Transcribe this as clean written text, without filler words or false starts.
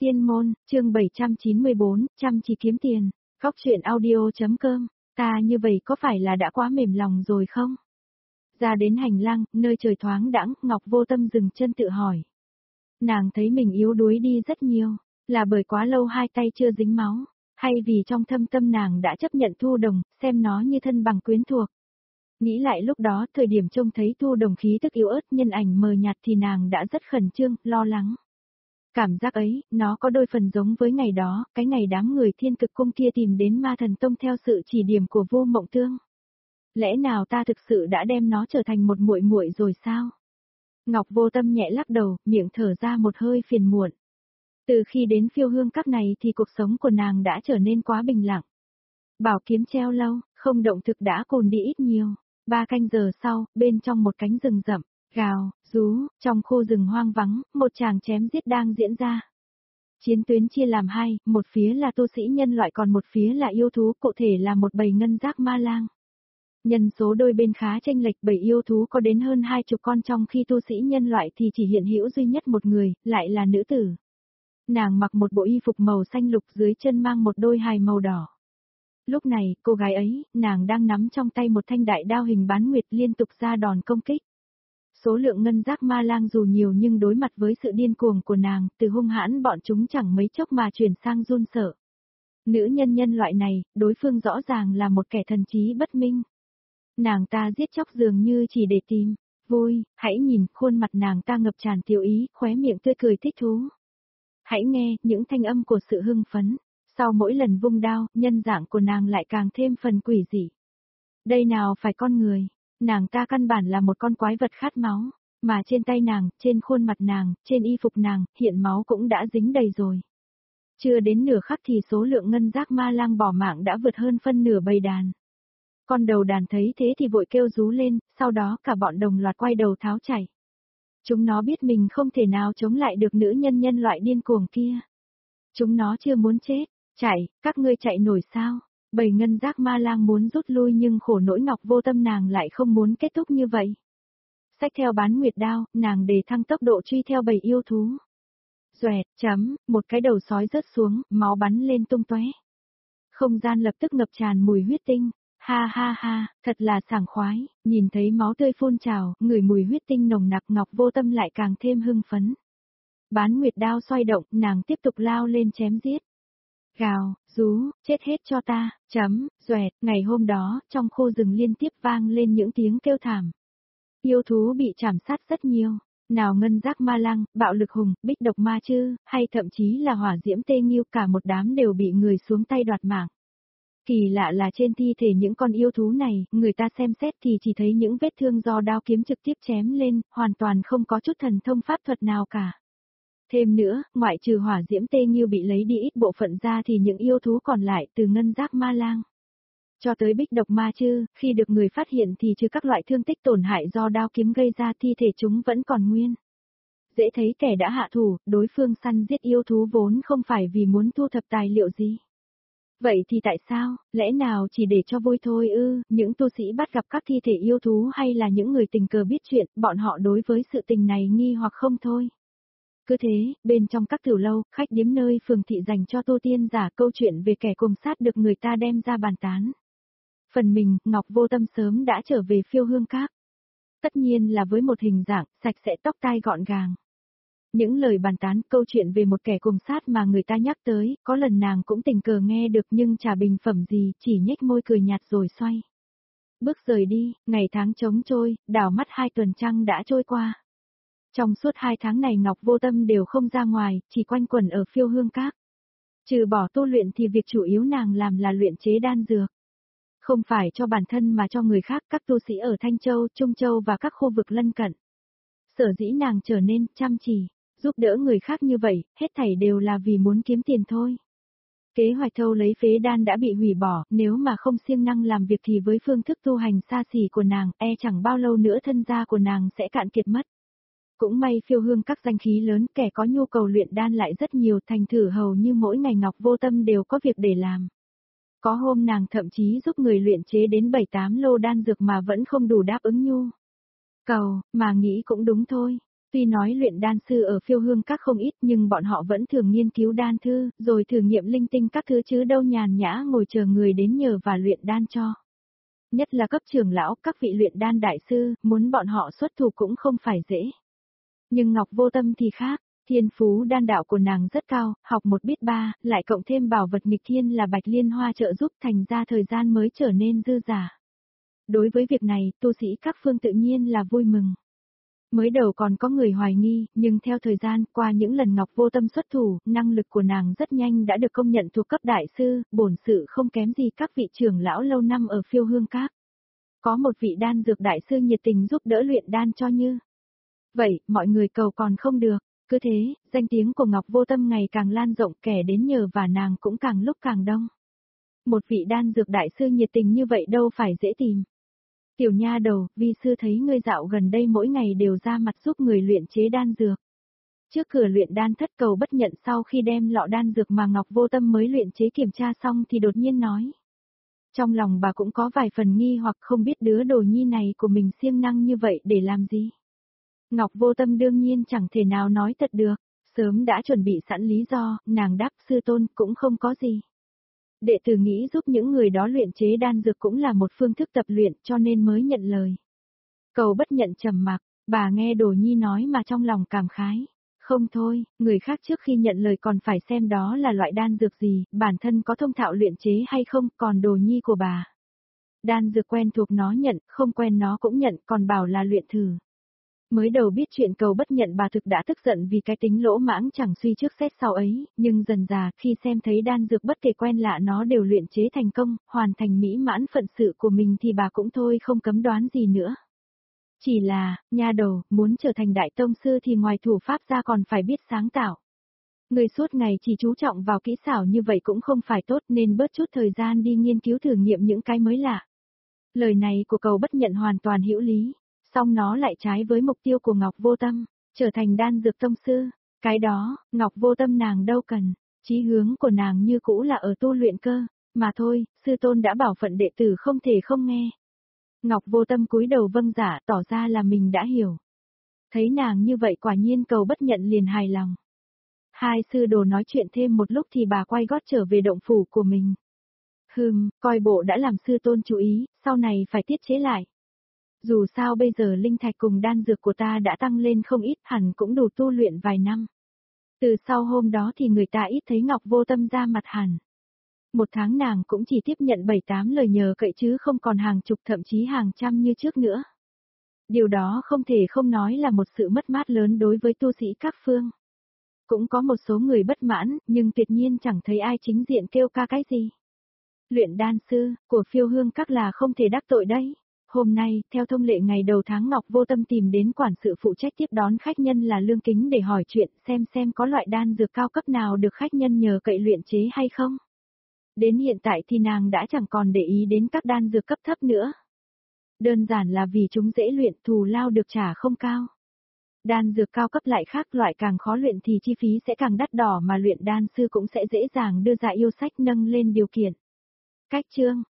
Tiên môn, chương 794, chăm chỉ kiếm tiền, góc chuyện audio.com, ta như vậy có phải là đã quá mềm lòng rồi không? Ra đến hành lang, nơi trời thoáng đãng, Ngọc Vô Tâm dừng chân tự hỏi. Nàng thấy mình yếu đuối đi rất nhiều, là bởi quá lâu hai tay chưa dính máu, hay vì trong thâm tâm nàng đã chấp nhận Thu Đồng, xem nó như thân bằng quyến thuộc. Nghĩ lại lúc đó, thời điểm trông thấy Thu Đồng khí tức yếu ớt nhân ảnh mờ nhạt thì nàng đã rất khẩn trương, lo lắng. Cảm giác ấy, nó có đôi phần giống với ngày đó, cái ngày đám người Thiên Cực Cung kia tìm đến Ma Thần Tông theo sự chỉ điểm của Vô Mộng Tương. Lẽ nào ta thực sự đã đem nó trở thành một muội muội rồi sao? Ngọc Vô Tâm nhẹ lắc đầu, miệng thở ra một hơi phiền muộn. Từ khi đến Phiêu Hương Các này thì cuộc sống của nàng đã trở nên quá bình lặng. Bảo kiếm treo lâu, không động thực đã cồn đi ít nhiều. 3 canh giờ sau, bên trong một cánh rừng rậm, gào, rú, trong khu rừng hoang vắng, một tràng chém giết đang diễn ra. Chiến tuyến chia làm hai, một phía là tu sĩ nhân loại còn một phía là yêu thú, cụ thể là một bầy ngân giác ma lang. Nhân số đôi bên khá chênh lệch, bầy yêu thú có đến hơn 20 con, trong khi tu sĩ nhân loại thì chỉ hiện hữu duy nhất một người, lại là nữ tử. Nàng mặc một bộ y phục màu xanh lục, dưới chân mang một đôi hài màu đỏ. Lúc này, cô gái ấy, nàng đang nắm trong tay một thanh đại đao hình bán nguyệt liên tục ra đòn công kích. Số lượng ngân giác ma lang dù nhiều nhưng đối mặt với sự điên cuồng của nàng, từ hung hãn bọn chúng chẳng mấy chốc mà chuyển sang run sợ. Nữ nhân loại này, đối phương rõ ràng là một kẻ thần trí bất minh. Nàng ta giết chóc dường như chỉ để tìm vui, hãy nhìn khuôn mặt nàng ta ngập tràn tiểu ý, khóe miệng tươi cười thích thú. Hãy nghe những thanh âm của sự hưng phấn. Sau mỗi lần vung đao, nhân dạng của nàng lại càng thêm phần quỷ dị. Đây nào phải con người, nàng ta căn bản là một con quái vật khát máu, mà trên tay nàng, trên khuôn mặt nàng, trên y phục nàng, hiện máu cũng đã dính đầy rồi. Chưa đến nửa khắc thì số lượng ngân giác ma lang bỏ mạng đã vượt hơn phân nửa bầy đàn. Con đầu đàn thấy thế thì vội kêu rú lên, sau đó cả bọn đồng loạt quay đầu tháo chạy. Chúng nó biết mình không thể nào chống lại được nữ nhân loại điên cuồng kia. Chúng nó chưa muốn chết. Chạy, các ngươi chạy nổi sao? Bầy ngân giác ma lang muốn rút lui nhưng khổ nỗi Ngọc Vô Tâm nàng lại không muốn kết thúc như vậy. Xách theo bán nguyệt đao, nàng đề thăng tốc độ truy theo bầy yêu thú. Xoẹt, một cái đầu sói rớt xuống, máu bắn lên tung tóe. Không gian lập tức ngập tràn mùi huyết tinh. Ha ha ha, thật là sảng khoái, nhìn thấy máu tươi phun trào, ngửi mùi huyết tinh nồng nặc, Ngọc Vô Tâm lại càng thêm hưng phấn. Bán nguyệt đao xoay động, nàng tiếp tục lao lên chém giết. Gào, rú, chết hết cho ta, xoẹt, ngày hôm đó, trong khu rừng liên tiếp vang lên những tiếng kêu thảm. Yêu thú bị chảm sát rất nhiều, nào ngân giác ma lang, bạo lực hùng, bích độc ma chư, hay thậm chí là hỏa diễm tê nghiêu, cả một đám đều bị người xuống tay đoạt mạng. Kỳ lạ là trên thi thể những con yêu thú này, người ta xem xét thì chỉ thấy những vết thương do đao kiếm trực tiếp chém lên, hoàn toàn không có chút thần thông pháp thuật nào cả. Thêm nữa, ngoại trừ hỏa diễm tê nghiêu bị lấy đi ít bộ phận ra thì những yêu thú còn lại từ ngân giác ma lang cho tới bích độc ma chư, khi được người phát hiện thì trừ các loại thương tích tổn hại do đao kiếm gây ra thi thể chúng vẫn còn nguyên. Dễ thấy kẻ đã hạ thủ, đối phương săn giết yêu thú vốn không phải vì muốn thu thập tài liệu gì. Vậy thì tại sao, lẽ nào chỉ để cho vui thôi ư? Những tu sĩ bắt gặp các thi thể yêu thú hay là những người tình cờ biết chuyện, bọn họ đối với sự tình này nghi hoặc không thôi. Cứ thế, bên trong các tiểu lâu, khách điếm nơi phường thị dành cho tu tiên giả, câu chuyện về kẻ cùng sát được người ta đem ra bàn tán. Phần mình, Ngọc Vô Tâm sớm đã trở về Phiêu Hương Các. Tất nhiên là với một hình dạng, sạch sẽ, tóc tai gọn gàng. Những lời bàn tán, câu chuyện về một kẻ cùng sát mà người ta nhắc tới, có lần nàng cũng tình cờ nghe được nhưng chả bình phẩm gì, chỉ nhếch môi cười nhạt rồi xoay bước rời đi, ngày tháng trống trôi, đảo mắt 2 tuần trăng đã trôi qua. Trong suốt 2 tháng này Ngọc Vô Tâm đều không ra ngoài, chỉ quanh quẩn ở Phiêu Hương Các. Trừ bỏ tu luyện thì việc chủ yếu nàng làm là luyện chế đan dược. Không phải cho bản thân mà cho người khác, các tu sĩ ở Thanh Châu, Trung Châu và các khu vực lân cận. Sở dĩ nàng trở nên chăm chỉ, giúp đỡ người khác như vậy, hết thảy đều là vì muốn kiếm tiền thôi. Kế hoạch thâu lấy phế đan đã bị hủy bỏ, nếu mà không siêng năng làm việc thì với phương thức tu hành xa xỉ của nàng, chẳng bao lâu nữa thân gia của nàng sẽ cạn kiệt mất. Cũng may Phiêu Hương Các danh khí lớn, kẻ có nhu cầu luyện đan lại rất nhiều, thành thử hầu như mỗi ngày Ngọc Vô Tâm đều có việc để làm. Có hôm nàng thậm chí giúp người luyện chế đến 7-8 lô đan dược mà vẫn không đủ đáp ứng nhu cầu, mà nghĩ cũng đúng thôi. Tuy nói luyện đan sư ở Phiêu Hương Các không ít nhưng bọn họ vẫn thường nghiên cứu đan thư, rồi thử nghiệm linh tinh các thứ chứ đâu nhàn nhã ngồi chờ người đến nhờ và luyện đan cho. Nhất là cấp trưởng lão, các vị luyện đan đại sư, muốn bọn họ xuất thủ cũng không phải dễ. Nhưng Ngọc Vô Tâm thì khác, thiên phú đan đạo của nàng rất cao, học một biết ba, lại cộng thêm bảo vật nghịch thiên là Bạch Liên Hoa trợ giúp, thành ra thời gian mới trở nên dư giả. Đối với việc này, tu sĩ các phương tự nhiên là vui mừng. Mới đầu còn có người hoài nghi, nhưng theo thời gian, qua những lần Ngọc Vô Tâm xuất thủ, năng lực của nàng rất nhanh đã được công nhận thuộc cấp đại sư, bổn sự không kém gì các vị trưởng lão lâu năm ở Phiêu Hương Các. Có một vị đan dược đại sư nhiệt tình giúp đỡ luyện đan cho Như. Vậy, mọi người cầu còn không được, cứ thế, danh tiếng của Ngọc Vô Tâm ngày càng lan rộng, kẻ đến nhờ và nàng cũng càng lúc càng đông. Một vị đan dược đại sư nhiệt tình như vậy đâu phải dễ tìm. Tiểu nha đầu, vi sư thấy ngươi dạo gần đây mỗi ngày đều ra mặt giúp người luyện chế đan dược. Trước cửa luyện đan thất Cầu Bất Nhận sau khi đem lọ đan dược mà Ngọc Vô Tâm mới luyện chế kiểm tra xong thì đột nhiên nói. Trong lòng bà cũng có vài phần nghi hoặc không biết đứa đồ nhi này của mình siêng năng như vậy để làm gì. Ngọc Vô Tâm đương nhiên chẳng thể nào nói thật được, sớm đã chuẩn bị sẵn lý do, nàng đáp sư tôn cũng không có gì. Đệ tử nghĩ giúp những người đó luyện chế đan dược cũng là một phương thức tập luyện cho nên mới nhận lời. Cầu Bất Nhận trầm mặc, bà nghe Đồ Nhi nói mà trong lòng cảm khái. Không thôi, người khác trước khi nhận lời còn phải xem đó là loại đan dược gì, bản thân có thông thạo luyện chế hay không, còn Đồ Nhi của bà. Đan dược quen thuộc nó nhận, không quen nó cũng nhận, còn bảo là luyện thử. Mới đầu biết chuyện Cầu Bất Nhận bà thực đã tức giận vì cái tính lỗ mãng chẳng suy trước xét sau ấy, nhưng dần dà khi xem thấy đan dược bất kể quen lạ nó đều luyện chế thành công, hoàn thành mỹ mãn phận sự của mình thì bà cũng thôi không cấm đoán gì nữa. Chỉ là, nha đầu, muốn trở thành đại tông sư thì ngoài thủ pháp ra còn phải biết sáng tạo. Người suốt ngày chỉ chú trọng vào kỹ xảo như vậy cũng không phải tốt nên bớt chút thời gian đi nghiên cứu thử nghiệm những cái mới lạ. Lời này của Cầu Bất Nhận hoàn toàn hữu lý. Song nó lại trái với mục tiêu của Ngọc Vô Tâm, trở thành đan dược tông sư. Cái đó, Ngọc Vô Tâm nàng đâu cần, chí hướng của nàng như cũ là ở tu luyện cơ, mà thôi, sư tôn đã bảo phận đệ tử không thể không nghe. Ngọc Vô Tâm cúi đầu vâng giả tỏ ra là mình đã hiểu. Thấy nàng như vậy quả nhiên Cầu Bất Nhận liền hài lòng. Hai sư đồ nói chuyện thêm một lúc thì bà quay gót trở về động phủ của mình. Coi bộ đã làm sư tôn chú ý, sau này phải tiết chế lại. Dù sao bây giờ linh thạch cùng đan dược của ta đã tăng lên không ít, hẳn cũng đủ tu luyện vài năm. Từ sau hôm đó thì người ta ít thấy Ngọc Vô Tâm ra mặt hẳn. Một tháng nàng cũng chỉ tiếp nhận 7-8 lời nhờ cậy chứ không còn hàng chục thậm chí hàng trăm như trước nữa. Điều đó không thể không nói là một sự mất mát lớn đối với tu sĩ các phương. Cũng có một số người bất mãn, nhưng tuyệt nhiên chẳng thấy ai chính diện kêu ca cái gì. Luyện đan sư, của Phiêu Hương Các là không thể đắc tội đấy. Hôm nay, theo thông lệ ngày đầu tháng Ngọc Vô Tâm tìm đến quản sự phụ trách tiếp đón khách nhân là Lương Kính để hỏi chuyện xem có loại đan dược cao cấp nào được khách nhân nhờ cậy luyện chế hay không. Đến hiện tại thì nàng đã chẳng còn để ý đến các đan dược cấp thấp nữa. Đơn giản là vì chúng dễ luyện, thù lao được trả không cao. Đan dược cao cấp lại khác, loại càng khó luyện thì chi phí sẽ càng đắt đỏ mà luyện đan sư cũng sẽ dễ dàng đưa ra yêu sách nâng lên điều kiện. Cách chương